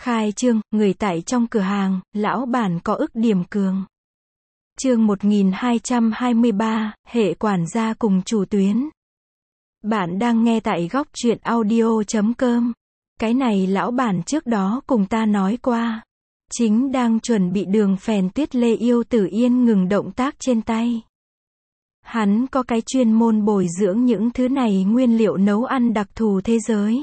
Khai trương, người tại trong cửa hàng, lão bản có ức điểm cường. Chương 1223, hệ quản gia cùng chủ tuyến. Bạn đang nghe tại góc truyện audio.com. Cái này lão bản trước đó cùng ta nói qua. Chính đang chuẩn bị đường phèn tuyết lê yêu Tử Yên ngừng động tác trên tay. Hắn có cái chuyên môn bồi dưỡng những thứ này nguyên liệu nấu ăn đặc thù thế giới.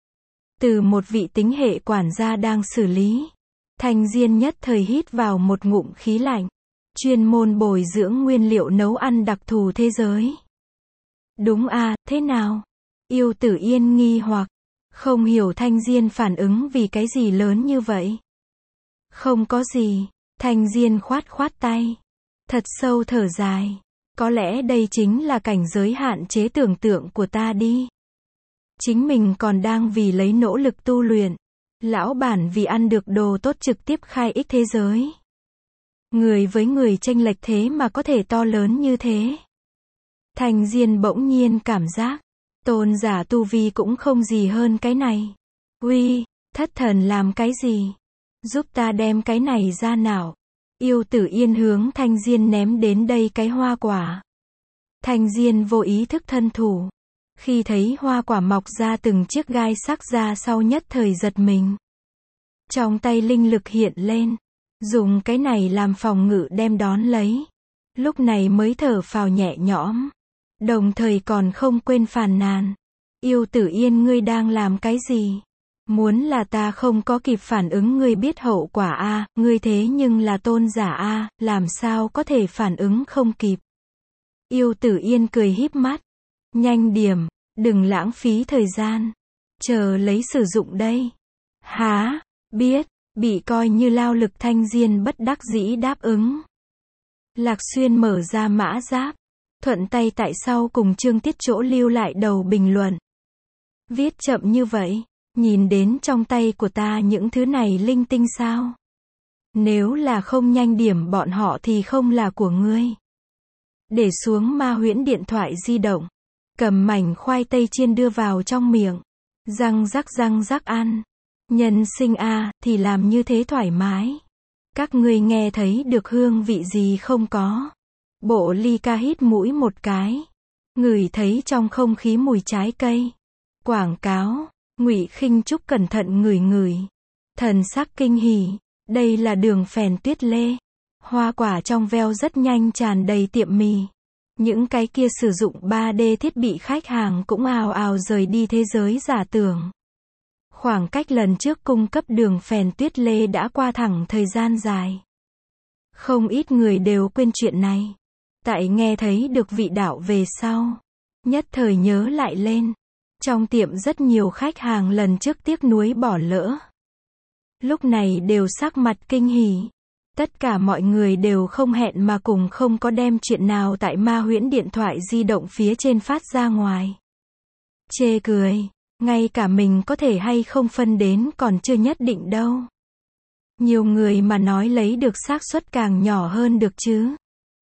Từ một vị tính hệ quản gia đang xử lý. Thanh Diên nhất thời hít vào một ngụm khí lạnh. Chuyên môn bồi dưỡng nguyên liệu nấu ăn đặc thù thế giới. Đúng à, thế nào? Yêu Tử Yên nghi hoặc. Không hiểu Thanh Diên phản ứng vì cái gì lớn như vậy. Không có gì. Thanh Diên khoát khoát tay. Thật sâu thở dài. Có lẽ đây chính là cảnh giới hạn chế tưởng tượng của ta đi. Chính mình còn đang vì lấy nỗ lực tu luyện. Lão bản vì ăn được đồ tốt trực tiếp khai ích thế giới. Người với người chênh lệch thế mà có thể to lớn như thế. Thanh Diên bỗng nhiên cảm giác. Tôn giả tu vi cũng không gì hơn cái này. Uy, thất thần làm cái gì? Giúp ta đem cái này ra nào. Yêu Tử Yên hướng Thanh Diên ném đến đây cái hoa quả. Thanh Diên vô ý thức thân thủ. Khi thấy hoa quả mọc ra từng chiếc gai sắc ra sau nhất thời giật mình. Trong tay linh lực hiện lên. Dùng cái này làm phòng ngự đem đón lấy. Lúc này mới thở phào nhẹ nhõm. Đồng thời còn không quên phàn nàn. Yêu Tử Yên ngươi đang làm cái gì? Muốn là ta không có kịp phản ứng ngươi biết hậu quả a, ngươi thế nhưng là tôn giả a, làm sao có thể phản ứng không kịp. Yêu Tử Yên cười híp mắt. Nhanh điểm, đừng lãng phí thời gian. Chờ lấy sử dụng đây. Hả, biết, bị coi như lao lực Thanh Diên bất đắc dĩ đáp ứng. Lạc Xuyên mở ra mã giáp. Thuận tay tại sau cùng chương tiết chỗ lưu lại đầu bình luận. Viết chậm như vậy. Nhìn đến trong tay của ta những thứ này linh tinh sao? Nếu là không nhanh điểm bọn họ thì không là của ngươi. Để xuống ma huyễn điện thoại di động. Cầm mảnh khoai tây chiên đưa vào trong miệng. Răng rắc ăn. Nhân sinh a, thì làm như thế thoải mái. Các ngươi nghe thấy được hương vị gì không có? Bộ ly ca hít mũi một cái. Ngửi thấy trong không khí mùi trái cây. Quảng cáo. Ngụy Khinh Trúc cẩn thận ngửi. Thần sắc kinh hỉ. Đây là đường phèn tuyết lê. Hoa quả trong veo rất nhanh tràn đầy tiệm mì. Những cái kia sử dụng 3D thiết bị khách hàng cũng ào ào rời đi thế giới giả tưởng. Khoảng cách lần trước cung cấp đường phèn tuyết lê đã qua thẳng thời gian dài. Không ít người đều quên chuyện này. Tại nghe thấy được vị đạo về sau. Nhất thời nhớ lại lên. Trong tiệm rất nhiều khách hàng lần trước tiếc nuối bỏ lỡ. Lúc này đều sắc mặt kinh hỉ. Tất cả mọi người đều không hẹn mà cùng không có đem chuyện nào tại ma huyễn điện thoại di động phía trên phát ra ngoài. Chê cười. Ngay cả mình có thể hay không phân đến còn chưa nhất định đâu. Nhiều người mà nói lấy được xác suất càng nhỏ hơn được chứ.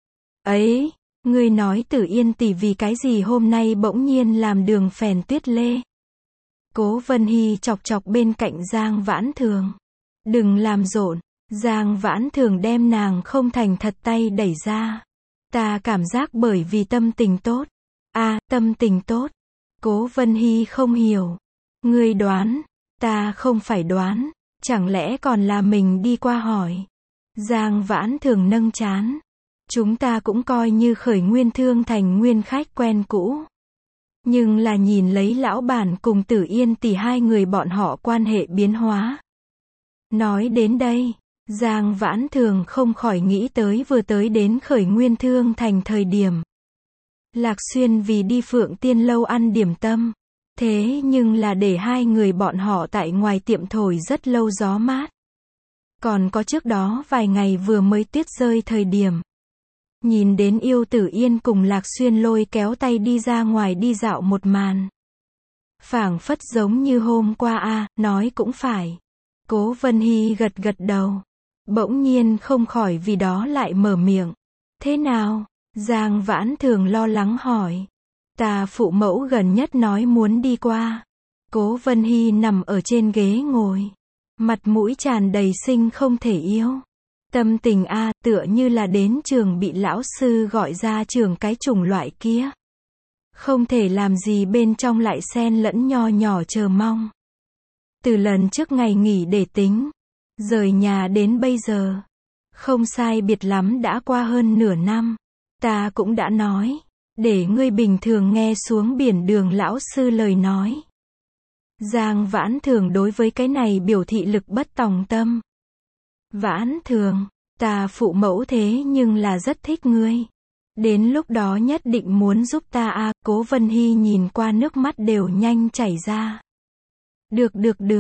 Ấy, ngươi nói Tử Yên tỷ vì cái gì hôm nay bỗng nhiên làm đường phèn tuyết lê. Cố Vân Hy chọc chọc bên cạnh Giang Vãn Thường. Đừng làm rộn. Giang Vãn Thường đem nàng không thành thật tay đẩy ra. Ta cảm giác bởi vì tâm tình tốt. Tâm tình tốt. Cố Vân Hy không hiểu. Ngươi đoán. Ta không phải đoán. Chẳng lẽ còn là mình đi qua hỏi. Giang Vãn Thường nâng trán. Chúng ta cũng coi như khởi nguyên thương thành nguyên khách quen cũ. Nhưng là nhìn lấy lão bản cùng Tử Yên tỷ hai người bọn họ quan hệ biến hóa. Nói đến đây, Giang Vãn Thường không khỏi nghĩ tới vừa tới đến khởi nguyên thương thành thời điểm. Lạc Xuyên vì đi Phượng Tiên lâu ăn điểm tâm. Thế nhưng là để hai người bọn họ tại ngoài tiệm thổi rất lâu gió mát. Còn có trước đó vài ngày vừa mới tuyết rơi thời điểm. Nhìn đến Yêu Tử Yên cùng Lạc Xuyên lôi kéo tay đi ra ngoài đi dạo một màn. Phảng phất giống như hôm qua nói cũng phải. Cố Vân Hy gật đầu. Bỗng nhiên không khỏi vì đó lại mở miệng. Thế nào? Giang Vãn Thường lo lắng hỏi. Ta phụ mẫu gần nhất nói muốn đi qua. Cố Vân Hy nằm ở trên ghế ngồi. Mặt mũi tràn đầy sinh không thể yêu. Tâm tình tựa như là đến trường bị lão sư gọi ra trường cái chủng loại kia. Không thể làm gì bên trong lại xen lẫn nho nhỏ chờ mong. Từ lần trước ngày nghỉ để tính, rời nhà đến bây giờ, không sai biệt lắm đã qua hơn nửa năm. Ta cũng đã nói, để ngươi bình thường nghe xuống biển đường lão sư lời nói. Giang Vãn Thường đối với cái này biểu thị lực bất tòng tâm. Vãn Thường, ta phụ mẫu thế nhưng là rất thích ngươi. Đến lúc đó nhất định muốn giúp ta Cố Vân Hy nhìn qua nước mắt đều nhanh chảy ra. Được,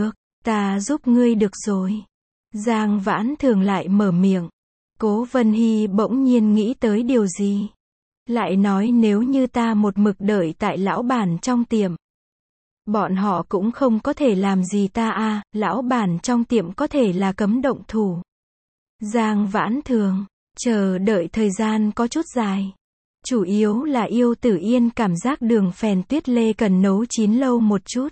ta giúp ngươi được rồi. Giang Vãn Thường lại mở miệng. Cố Vân Hy bỗng nhiên nghĩ tới điều gì. Lại nói nếu như ta một mực đợi tại lão bản trong tiệm. Bọn họ cũng không có thể làm gì ta lão bản trong tiệm có thể là cấm động thủ. Giang Vãn Thường, chờ đợi thời gian có chút dài. Chủ yếu là Yêu Tử Yên cảm giác đường phèn tuyết lê cần nấu chín lâu một chút.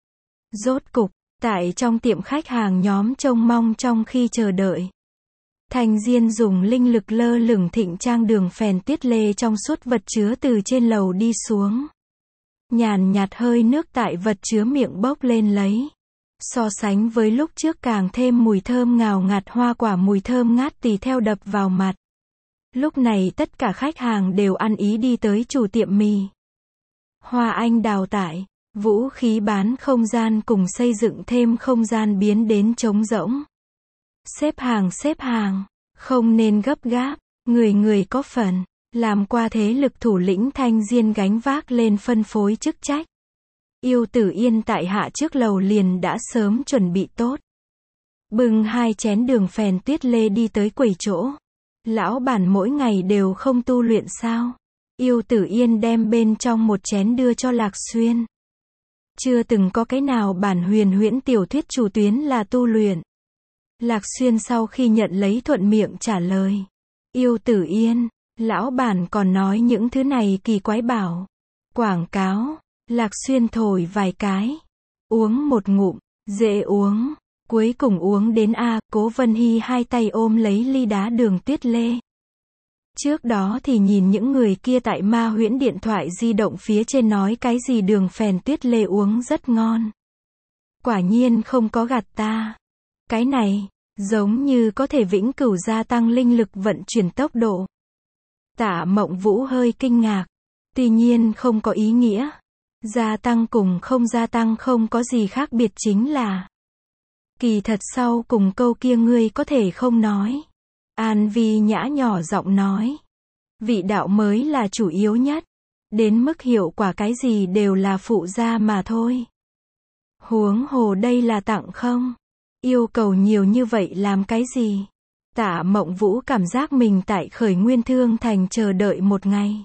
Rốt cục, tại trong tiệm khách hàng nhóm trông mong trong khi chờ đợi. Thành Diên dùng linh lực lơ lửng thịnh trang đường phèn tuyết lê trong suốt vật chứa từ trên lầu đi xuống. Nhàn nhạt hơi nước tại vật chứa miệng bốc lên lấy. So sánh với lúc trước càng thêm mùi thơm ngào ngạt hoa quả mùi thơm ngát tùy theo đập vào mặt. Lúc này tất cả khách hàng đều ăn ý đi tới chủ tiệm mì. Hoa Anh Đào tại, vũ khí bán không gian cùng xây dựng thêm không gian biến đến trống rỗng. Xếp hàng, không nên gấp gáp, người có phần. Làm qua thế lực thủ lĩnh Thanh Diên gánh vác lên phân phối chức trách. Yêu Tử Yên tại hạ trước lầu liền đã sớm chuẩn bị tốt. Bưng 2 chén đường phèn tuyết lê đi tới quầy chỗ. Lão bản mỗi ngày đều không tu luyện sao? Yêu Tử Yên đem bên trong một chén đưa cho Lạc Xuyên. Chưa từng có cái nào bản huyền huyễn tiểu thuyết chủ tuyến là tu luyện. Lạc Xuyên sau khi nhận lấy thuận miệng trả lời. Yêu Tử Yên, lão bản còn nói những thứ này kỳ quái bảo. Quảng cáo, Lạc Xuyên thổi vài cái. Uống một ngụm, dễ uống. Cuối cùng uống đến Cố Vân Hy 2 tay ôm lấy ly đá đường tuyết lê. Trước đó thì nhìn những người kia tại ma huyễn điện thoại di động phía trên nói cái gì đường phèn tuyết lê uống rất ngon. Quả nhiên không có gạt ta. Cái này, giống như có thể vĩnh cửu gia tăng linh lực vận chuyển tốc độ. Tạ Mộng Vũ hơi kinh ngạc. Tuy nhiên không có ý nghĩa. Gia tăng cùng không gia tăng không có gì khác biệt chính là. Kỳ thật sau cùng câu kia ngươi có thể không nói. An Vi Nhã nhỏ giọng nói. Vị đạo mới là chủ yếu nhất. Đến mức hiệu quả cái gì đều là phụ gia mà thôi. Huống hồ đây là tặng không? Yêu cầu nhiều như vậy làm cái gì? Tạ Mộng Vũ cảm giác mình tại Khởi Nguyên Thương Thành chờ đợi một ngày.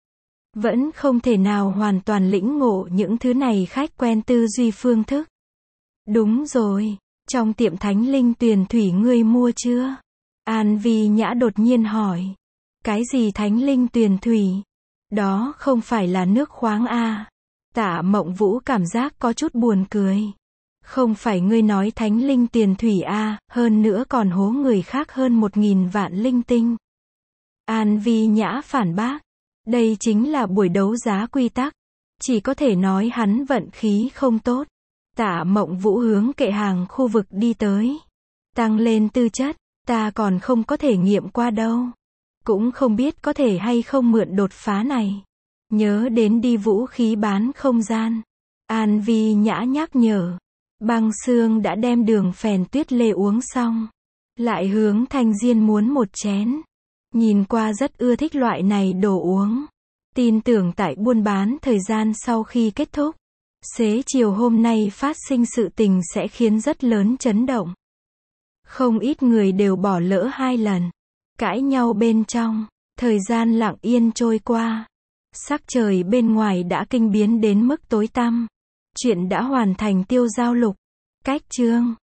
Vẫn không thể nào hoàn toàn lĩnh ngộ những thứ này khách quen tư duy phương thức. Đúng rồi, trong tiệm Thánh Linh Tuyền Thủy ngươi mua chưa? An Vi Nhã đột nhiên hỏi. Cái gì Thánh Linh Tuyền Thủy? Đó không phải là nước khoáng Tạ Mộng Vũ cảm giác có chút buồn cười. Không phải ngươi nói Thánh Linh Tiền Thủy hơn nữa còn hố người khác hơn 1000 vạn linh tinh. An Vi Nhã phản bác. Đây chính là buổi đấu giá quy tắc. Chỉ có thể nói hắn vận khí không tốt. Tạ Mộng Vũ hướng kệ hàng khu vực đi tới. Tăng lên tư chất, ta còn không có thể nghiệm qua đâu. Cũng không biết có thể hay không mượn đột phá này. Nhớ đến đi vũ khí bán không gian. An Vi Nhã nhắc nhở. Băng Xương đã đem đường phèn tuyết lê uống xong. Lại hướng Thanh Diên muốn một chén. Nhìn qua rất ưa thích loại này đồ uống. Tin tưởng tại buôn bán thời gian sau khi kết thúc. Xế chiều hôm nay phát sinh sự tình sẽ khiến rất lớn chấn động. Không ít người đều bỏ lỡ 2 lần. Cãi nhau bên trong. Thời gian lặng yên trôi qua. Sắc trời bên ngoài đã kinh biến đến mức tối tăm. Chuyện đã hoàn thành tiêu giao lục. Cách chương